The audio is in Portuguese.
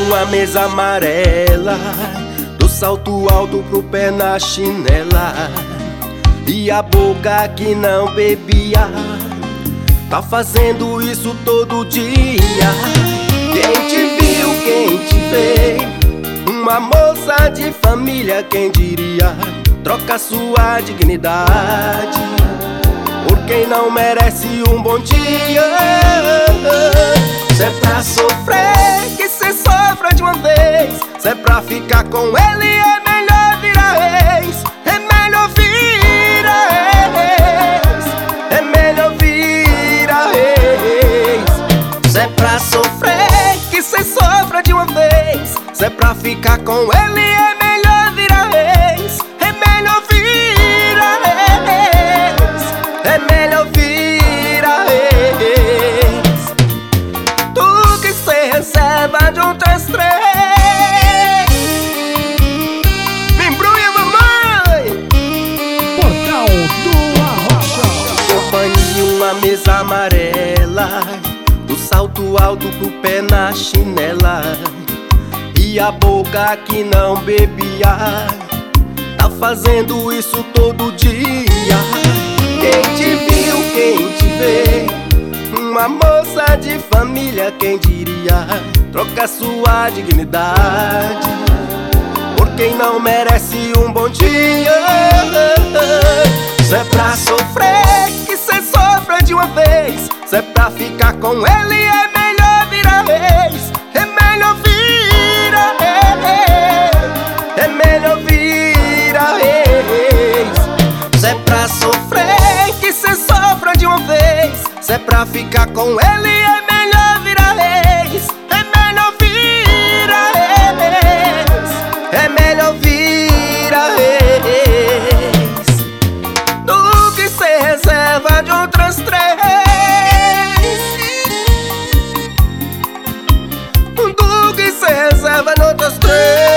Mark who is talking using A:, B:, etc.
A: uma mesa amarela, do salto alto pro pé na chinela, e a boca que não bebia tá fazendo isso todo dia. Quem te viu, quem te vê, uma moça de família, quem diria, troca sua dignidade por quem não merece um bom dia. Se é pra sofrer, que cê sofra de uma vez. Se é pra ficar com ele, é melhor virar ex. É melhor virar ex. É melhor virar ex. Se é pra sofrer, que cê sofra de uma vez. Se é pra ficar com ele, é melhor virar ex. É melhor virar ex. É melhor virar ex. Tudo que cê receba de um 3-3. Me embrulha, mamãe.
B: Portal do Arrocha.
A: Companhia, uma mesa amarela, do salto alto pro pé na chinela, e a boca que não bebia tá fazendo isso todo dia. Quem te viu, quem te vê, uma moça de família, quem diria, troca sua dignidade por quem não merece um bom dia. Se é pra sofrer, que cê sofra de uma vez. Se é pra ficar com ele, é melhor virar ex. É melhor virar ex. É melhor virar ex. Se é pra sofrer, que cê sofra de uma vez. Se é pra ficar com ele, é melhor virar ex. É melhor virar ex. É melhor virar ex. Do que cê reserva de outras 3. Do que cê reserva de outras 3.